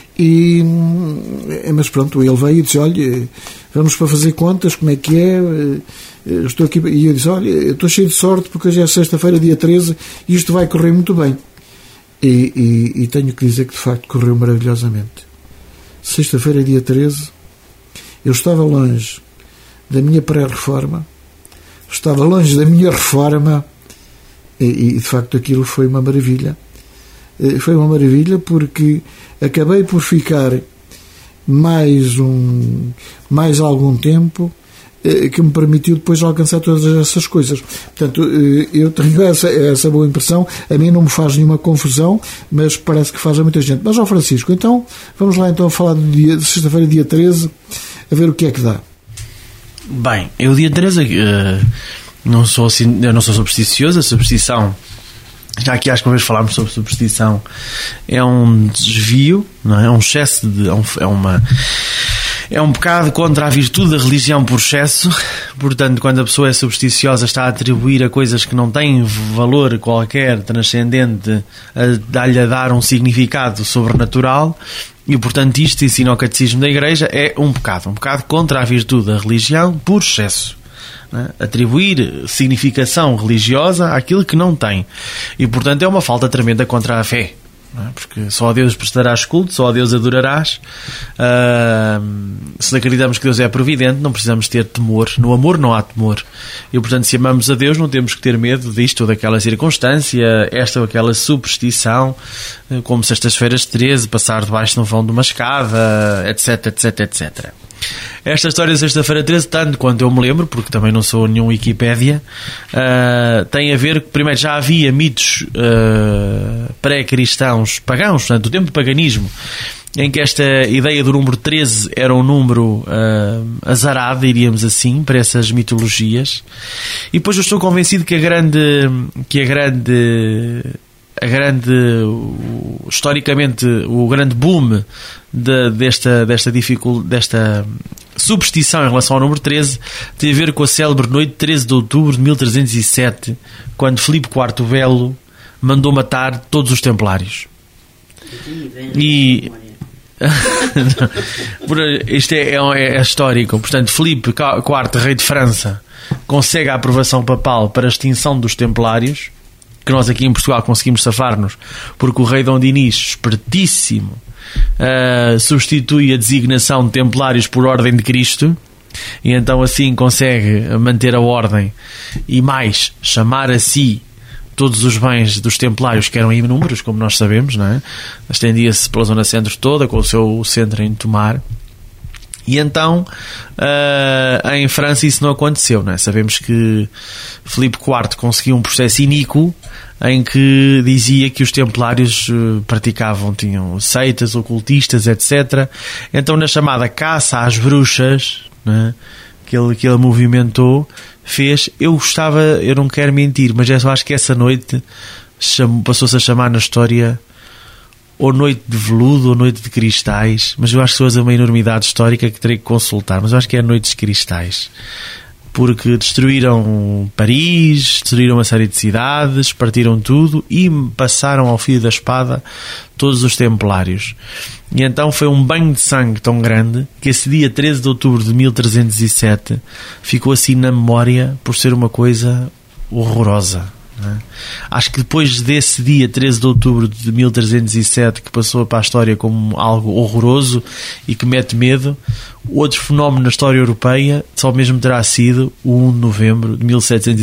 mas pronto, ele veio e disse, olha, vamos para fazer contas, como é que é, estou aqui, e eu disse, olha, eu estou cheio de sorte porque hoje é sexta-feira, dia 13, e isto vai correr muito bem. E tenho que dizer que de facto correu maravilhosamente. Sexta-feira, dia 13, eu estava longe da minha pré-reforma, estava longe da minha reforma, e de facto aquilo foi uma maravilha. Foi uma maravilha porque acabei por ficar mais algum tempo que me permitiu depois alcançar todas essas coisas. Portanto, eu tenho essa boa impressão. A mim não me faz nenhuma confusão, mas parece que faz a muita gente. Mas, Francisco, então vamos lá então falar de sexta-feira, dia 13, a ver o que é que dá. Bem, eu dia 13 eu não sou supersticioso. A superstição, já que acho que uma vez falámos sobre superstição, é um desvio, não é? É um excesso é um pecado contra a virtude da religião por excesso. Portanto, quando a pessoa é supersticiosa, está a atribuir a coisas que não têm valor qualquer transcendente, a dar um significado sobrenatural. E, portanto, isto ensina o catecismo da Igreja, é um pecado contra a virtude da religião por excesso. Atribuir significação religiosa àquilo que não tem. E, portanto, é uma falta tremenda contra a fé. Porque só a Deus prestarás culto, só a Deus adorarás. Se acreditamos que Deus é providente, não precisamos ter temor. No amor não há temor. E, portanto, se amamos a Deus, não temos que ter medo disto ou daquela circunstância, esta ou aquela superstição, como sextas-feiras 13, passar debaixo de um vão de uma escada, etc, etc, etc. Esta história de sexta-feira 13, tanto quanto eu me lembro, porque também não sou nenhum Wikipédia, tem a ver que primeiro já havia mitos pré-cristãos pagãos, portanto, do tempo do paganismo, em que esta ideia do número 13 era um número azarado, diríamos assim, para essas mitologias. E depois eu estou convencido que historicamente, o grande boom desta superstição em relação ao número 13 tem a ver com a célebre noite de 13 de outubro de 1307, quando Filipe IV o Belo mandou matar todos os templários. E isto é histórico. Portanto, Filipe IV, rei de França, consegue a aprovação papal para a extinção dos templários, que nós aqui em Portugal conseguimos safar-nos, porque o rei Dom Dinis, espertíssimo, substitui a designação de templários por ordem de Cristo, e então assim consegue manter a ordem e mais chamar a si todos os bens dos templários, que eram inúmeros, como nós sabemos, não é? Estendia-se pela zona centro toda, com o seu centro em Tomar. E então, em França isso não aconteceu, não é? Sabemos que Filipe IV conseguiu um processo iníquo em que dizia que os templários tinham seitas, ocultistas, etc. Então, na chamada caça às bruxas, não é? que ele movimentou, eu não quero mentir, mas eu acho que essa noite passou-se a chamar na história ou noite de veludo ou noite de cristais, mas eu acho que sou uma enormidade histórica que terei que consultar, mas eu acho que é noites de cristais, porque destruíram Paris, destruíram uma série de cidades, partiram tudo e passaram ao fio da espada todos os templários. E então foi um banho de sangue tão grande que esse dia 13 de outubro de 1307 ficou assim na memória por ser uma coisa horrorosa. Acho que depois desse dia 13 de outubro de 1307, que passou para a história como algo horroroso e que mete medo, outro fenómeno na história europeia só mesmo terá sido o 1 de novembro de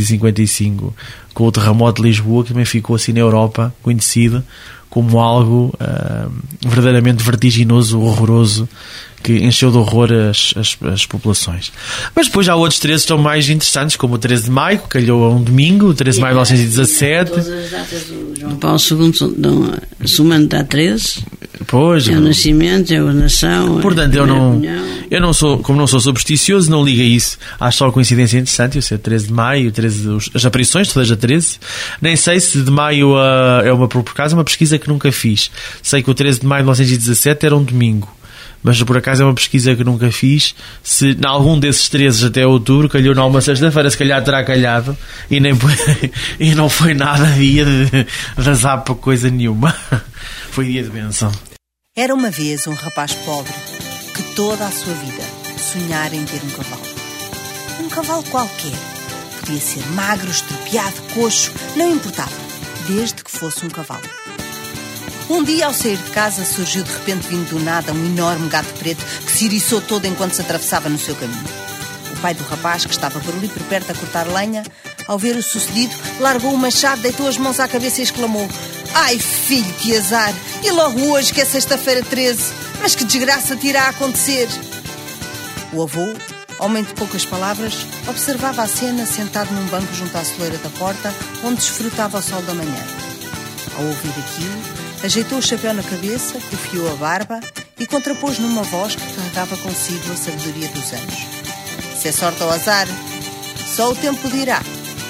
1755, com o terremoto de Lisboa, que também ficou assim na Europa conhecido como algo verdadeiramente vertiginoso, horroroso, que encheu de horror as populações. Mas depois há outros 13 que estão mais interessantes, como o 13 de maio, que calhou a um domingo, o 13 de maio de 1917. Todas as datas do João Paulo II dão somando dá 13. Pois, é o nascimento, é a nação. Portanto, eu não sou, como não sou supersticioso, não ligo a isso. Acho só a coincidência interessante, eu sei 13 de maio, as aparições, todas a 13. Nem sei se de maio por acaso é uma pesquisa que nunca fiz. Sei que o 13 de maio de 1917 era um domingo, mas por acaso é uma pesquisa que nunca fiz. Se em algum desses 13 até outubro calhou numa sexta-feira, se calhar terá calhado e não foi nada dia de azar para coisa nenhuma. Foi dia de bênção. Era uma vez um rapaz pobre que toda a sua vida sonhara em ter um cavalo. Um cavalo qualquer. Podia ser magro, estropiado, coxo, não importava, desde que fosse um cavalo. Um dia, ao sair de casa, surgiu de repente, vindo do nada, um enorme gato preto que se eriçou todo enquanto se atravessava no seu caminho. O pai do rapaz, que estava por ali por perto a cortar lenha, ao ver o sucedido, largou o machado, deitou as mãos à cabeça e exclamou: "Ai, filho, que azar! E logo hoje, que é sexta-feira 13, mas que desgraça te irá acontecer?" O avô, homem de poucas palavras, observava a cena sentado num banco junto à soleira da porta, onde desfrutava o sol da manhã. Ao ouvir aquilo, ajeitou o chapéu na cabeça, cofiou a barba e contrapôs numa voz que carregava consigo a sabedoria dos anos: "Se é sorte ou azar, só o tempo dirá."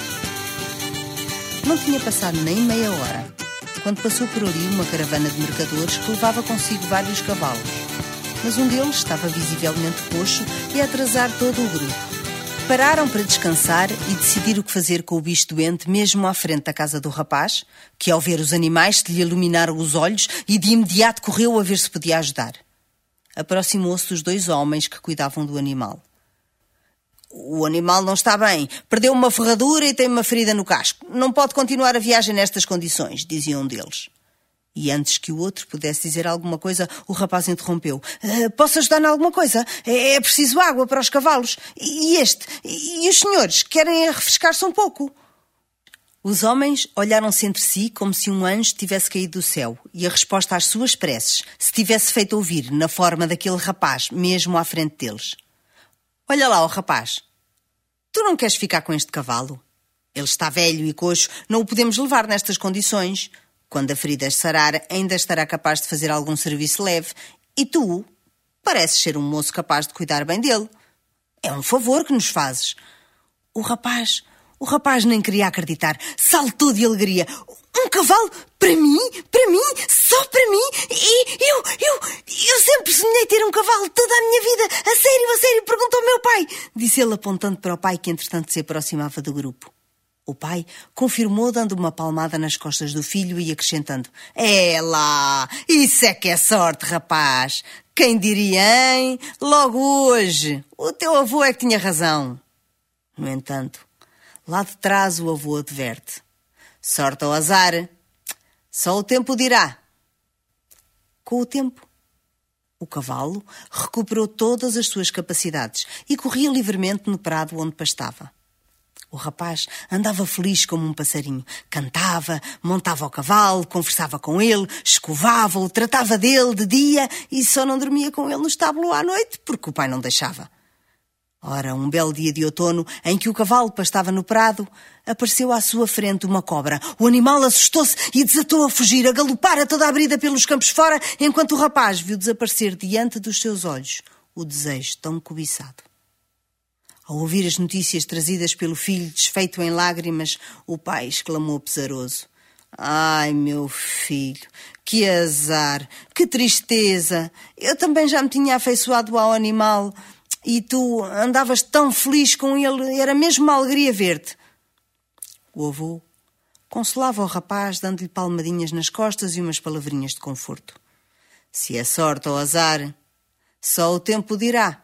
Não tinha passado nem meia hora quando passou por ali uma caravana de mercadores que levava consigo vários cavalos. Mas um deles estava visivelmente coxo e a atrasar todo o grupo. Pararam para descansar e decidir o que fazer com o bicho doente mesmo à frente da casa do rapaz, que ao ver os animais lhe iluminaram os olhos e de imediato correu a ver se podia ajudar. Aproximou-se dos 2 homens que cuidavam do animal. "O animal não está bem, perdeu uma ferradura e tem uma ferida no casco. Não pode continuar a viagem nestas condições", dizia um deles. E antes que o outro pudesse dizer alguma coisa, o rapaz interrompeu: "Posso ajudar em alguma coisa? É preciso água para os cavalos. E os senhores querem refrescar-se um pouco?" Os homens olharam-se entre si como se um anjo tivesse caído do céu e a resposta às suas preces se tivesse feito ouvir na forma daquele rapaz, mesmo à frente deles. "Olha lá, ó rapaz, tu não queres ficar com este cavalo? Ele está velho e coxo, não o podemos levar nestas condições. Quando a ferida sarar, ainda estará capaz de fazer algum serviço leve. E tu pareces ser um moço capaz de cuidar bem dele. É um favor que nos fazes." O rapaz nem queria acreditar. Saltou de alegria. "Um cavalo? Para mim? Para mim? Só para mim? E eu sempre sonhei ter um cavalo toda a minha vida. A sério, perguntou ao meu pai", disse ele apontando para o pai, que entretanto se aproximava do grupo. O pai confirmou, dando uma palmada nas costas do filho e acrescentando: "É lá, isso é que é sorte, rapaz. Quem diria, hein? Logo hoje. O teu avô é que tinha razão." No entanto, lá de trás o avô adverte: "Sorte ou azar, só o tempo dirá." Com o tempo, o cavalo recuperou todas as suas capacidades e corria livremente no prado onde pastava. O rapaz andava feliz como um passarinho. Cantava, montava o cavalo, conversava com ele, escovava-o, tratava dele de dia e só não dormia com ele no estábulo à noite porque o pai não deixava. Ora, um belo dia de outono, em que o cavalo pastava no prado, apareceu à sua frente uma cobra. O animal assustou-se e desatou a fugir, a galopar a toda a brida pelos campos fora, enquanto o rapaz viu desaparecer diante dos seus olhos o desejo tão cobiçado. Ao ouvir as notícias trazidas pelo filho desfeito em lágrimas, o pai exclamou pesaroso: "Ai, meu filho, que azar, que tristeza! Eu também já me tinha afeiçoado ao animal e tu andavas tão feliz com ele, era mesmo uma alegria ver-te." O avô consolava o rapaz, dando-lhe palmadinhas nas costas e umas palavrinhas de conforto. "Se é sorte ou azar, só o tempo dirá."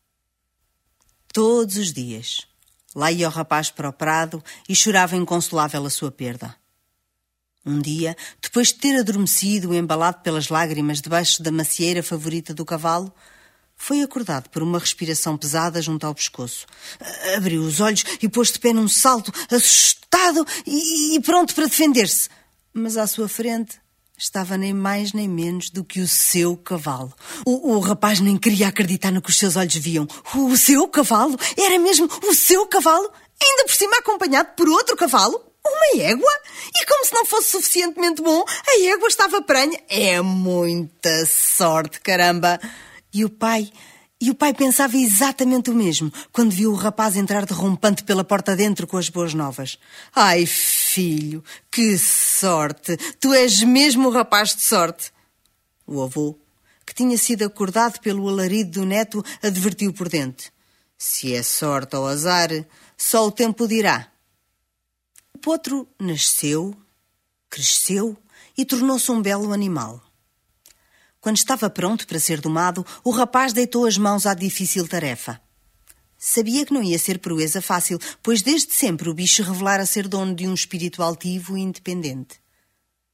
Todos os dias, lá ia o rapaz para o prado e chorava inconsolável a sua perda. Um dia, depois de ter adormecido, embalado pelas lágrimas debaixo da macieira favorita do cavalo, foi acordado por uma respiração pesada junto ao pescoço. Abriu os olhos e pôs de pé num salto, assustado e pronto para defender-se. Mas à sua frente estava nem mais nem menos do que o seu cavalo. O rapaz nem queria acreditar no que os seus olhos viam. O seu cavalo? Era mesmo o seu cavalo? Ainda por cima acompanhado por outro cavalo? Uma égua? E como se não fosse suficientemente bom, a égua estava prenha. É muita sorte, caramba! E o pai pensava exatamente o mesmo quando viu o rapaz entrar derrompante pela porta dentro com as boas novas. "Ai, filho, que sorte! Tu és mesmo o rapaz de sorte!" O avô, que tinha sido acordado pelo alarido do neto, advertiu por dentro: "Se é sorte ou azar, só o tempo dirá." O potro nasceu, cresceu e tornou-se um belo animal. Quando estava pronto para ser domado, o rapaz deitou as mãos à difícil tarefa. Sabia que não ia ser proeza fácil, pois desde sempre o bicho revelara ser dono de um espírito altivo e independente.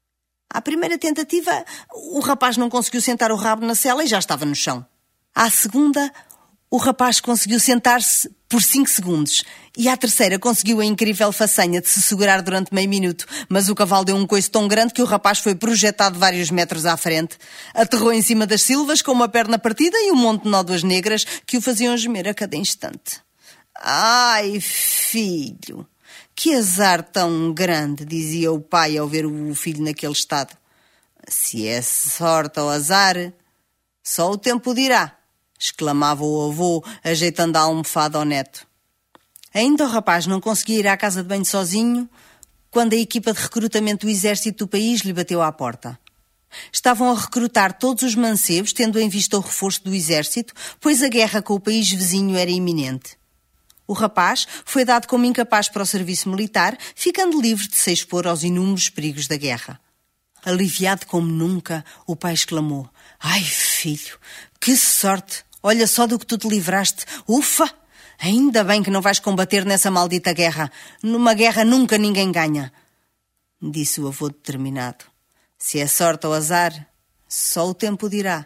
À primeira tentativa, o rapaz não conseguiu sentar o rabo na sela e já estava no chão. À segunda, o rapaz conseguiu sentar-se por 5 segundos. E à terceira conseguiu a incrível façanha de se segurar durante meio minuto. Mas o cavalo deu um coice tão grande que o rapaz foi projetado vários metros à frente. Aterrou em cima das silvas com uma perna partida e um monte de nódoas negras que o faziam gemer a cada instante. Ai, filho, que azar tão grande, dizia o pai ao ver o filho naquele estado. Se é sorte ou azar, só o tempo dirá, exclamava o avô, ajeitando a almofada ao neto. Ainda o rapaz não conseguia ir à casa de banho sozinho quando a equipa de recrutamento do exército do país lhe bateu à porta. Estavam a recrutar todos os mancebos, tendo em vista o reforço do exército, pois a guerra com o país vizinho era iminente. O rapaz foi dado como incapaz para o serviço militar, ficando livre de se expor aos inúmeros perigos da guerra. Aliviado como nunca, o pai exclamou: ai, filho, que sorte! Olha só do que tu te livraste! Ufa! Ainda bem que não vais combater nessa maldita guerra. Numa guerra nunca ninguém ganha. Disse o avô determinado. Se é sorte ou azar, só o tempo dirá.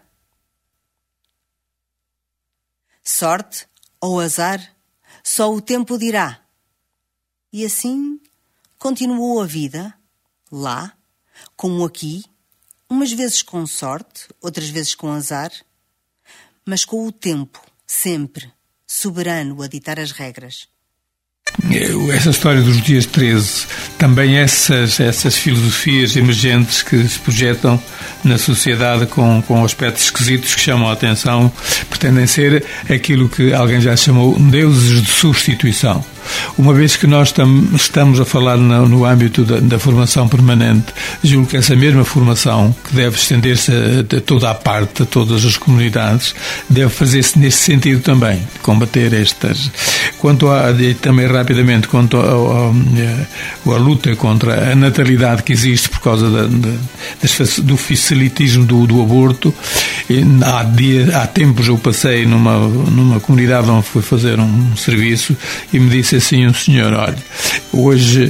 Sorte ou azar, só o tempo dirá. E assim continuou a vida, lá, como aqui, umas vezes com sorte, outras vezes com azar, mas com o tempo, sempre, soberano a ditar as regras. Essa história dos dias 13, também essas filosofias emergentes que se projetam na sociedade com aspectos esquisitos que chamam a atenção, pretendem ser aquilo que alguém já chamou deuses de substituição. Uma vez que nós estamos a falar no âmbito da formação permanente, julgo que essa mesma formação, que deve estender-se a toda a parte, a todas as comunidades, deve fazer-se nesse sentido também, de combater estas. E também rapidamente, quanto à luta contra a natalidade que existe por causa do facilitismo do aborto, há tempos eu passei numa comunidade onde fui fazer um serviço e me disse assim um senhor: olha, hoje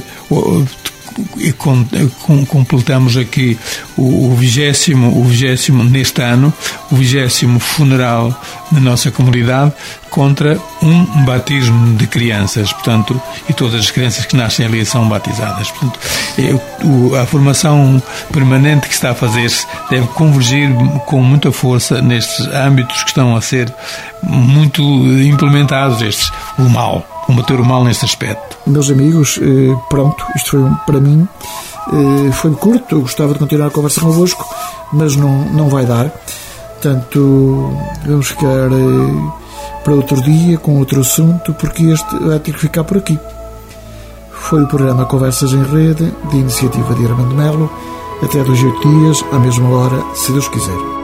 completamos aqui o 20º neste ano, o 20º funeral na nossa comunidade contra um batismo de crianças, portanto, e todas as crianças que nascem ali são batizadas. Portanto, a formação permanente que está a fazer-se deve convergir com muita força nestes âmbitos que estão a ser muito implementados, combater o mal neste aspecto. Meus amigos, pronto, isto foi para mim, foi curto, eu gostava de continuar a conversa convosco, mas não vai dar. Portanto, vamos ficar para outro dia com outro assunto, porque este vai ter que ficar por aqui. Foi o programa Conversas em Rede, de iniciativa de Armando Melo. Até 2 dias, à mesma hora, se Deus quiser.